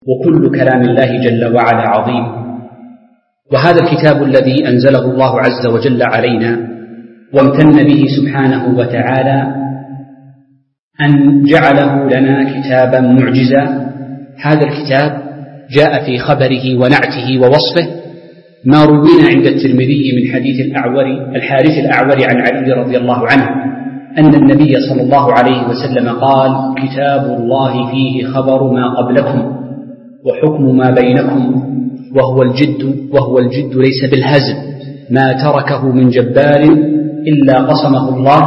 وكل كلام الله جل وعلا عظيم. وهذا الكتاب الذي أنزله الله عز وجل علينا وامتن به سبحانه وتعالى أن جعله لنا كتابا معجزا. هذا الكتاب جاء في خبره ونعته ووصفه ما روينا عند الترمذي من حديث الحارث الأعور عن علي رضي الله عنه أن النبي صلى الله عليه وسلم قال: كتاب الله فيه خبر ما قبلكم وحكم ما بينكم وهو الجد ليس بالهزل، ما تركه من جبار إلا قصمه الله،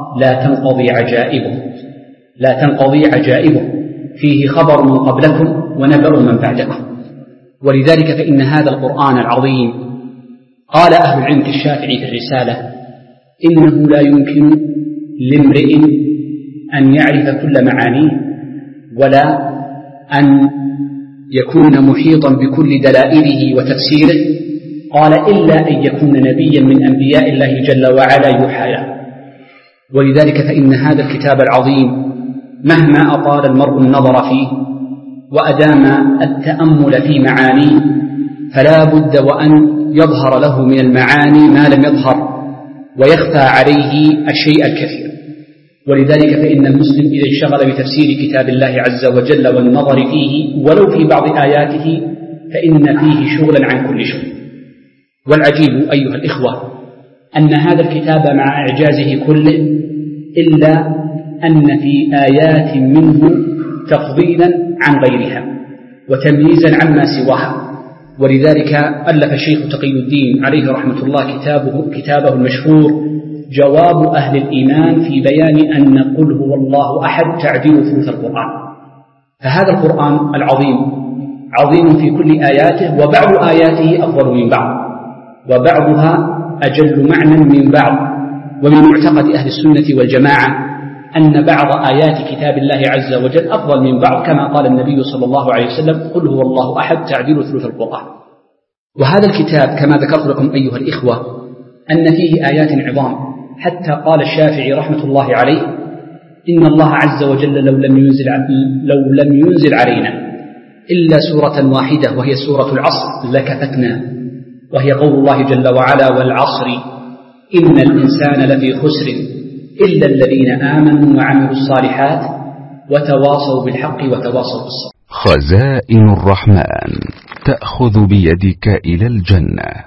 لا تنقضي عجائبه، فيه خبر من قبلكم ونبأ من بعدكم. ولذلك فإن هذا القرآن العظيم قال أهل العلم كالشافعي في الرسالة: إنه لا يمكن لامرئ أن يعرف كل معانيه ولا أن يكون محيطا بكل دلائله وتفسيره، قال: إلا أن يكون نبيا من أنبياء الله جل وعلا يوحى له. ولذلك فإن هذا الكتاب العظيم مهما أطال المرء النظر فيه وأدام التأمل في معانيه فلا بد وأن يظهر له من المعاني ما لم يظهر ويخفى عليه الشيء الكثير. ولذلك فإن المسلم إذا انشغل بتفسير كتاب الله عز وجل والنظر فيه ولو في بعض آياته فإن فيه شغلا عن كل شغل. والعجيب أيها الإخوة أن هذا الكتاب مع إعجازه كله إلا أن في آيات منه تفضيلا عن غيرها وتمييزا عما سواها. ولذلك ألف الشيخ تقي الدين عليه رحمة الله كتابه المشهور جواب أهل الإيمان في بيان أن قل هو الله أحد تعديل ثلث القرآن. فهذا القرآن العظيم عظيم في كل آياته، وبعض آياته أفضل من بعض وبعضها أجل معنى من بعض. ومن معتقد أهل السنة والجماعة أن بعض آيات كتاب الله عز وجل أفضل من بعض، كما قال النبي صلى الله عليه وسلم: قل هو الله أحد تعديل ثلث القرآن. وهذا الكتاب كما ذكرت لكم أيها الإخوة أن فيه آيات عظام، حتى قال الشافعي رحمة الله عليه: إن الله عز وجل لو لم ينزل علينا إلا سورة واحدة وهي سورة العصر لكفتنا، وهي قول الله جل وعلا: والعصر إن الإنسان لفي خسر إلا الذين آمنوا وعملوا الصالحات وتواصوا بالحق وتواصوا بالصبر. خزائن الرحمن تأخذ بيدك إلى الجنة.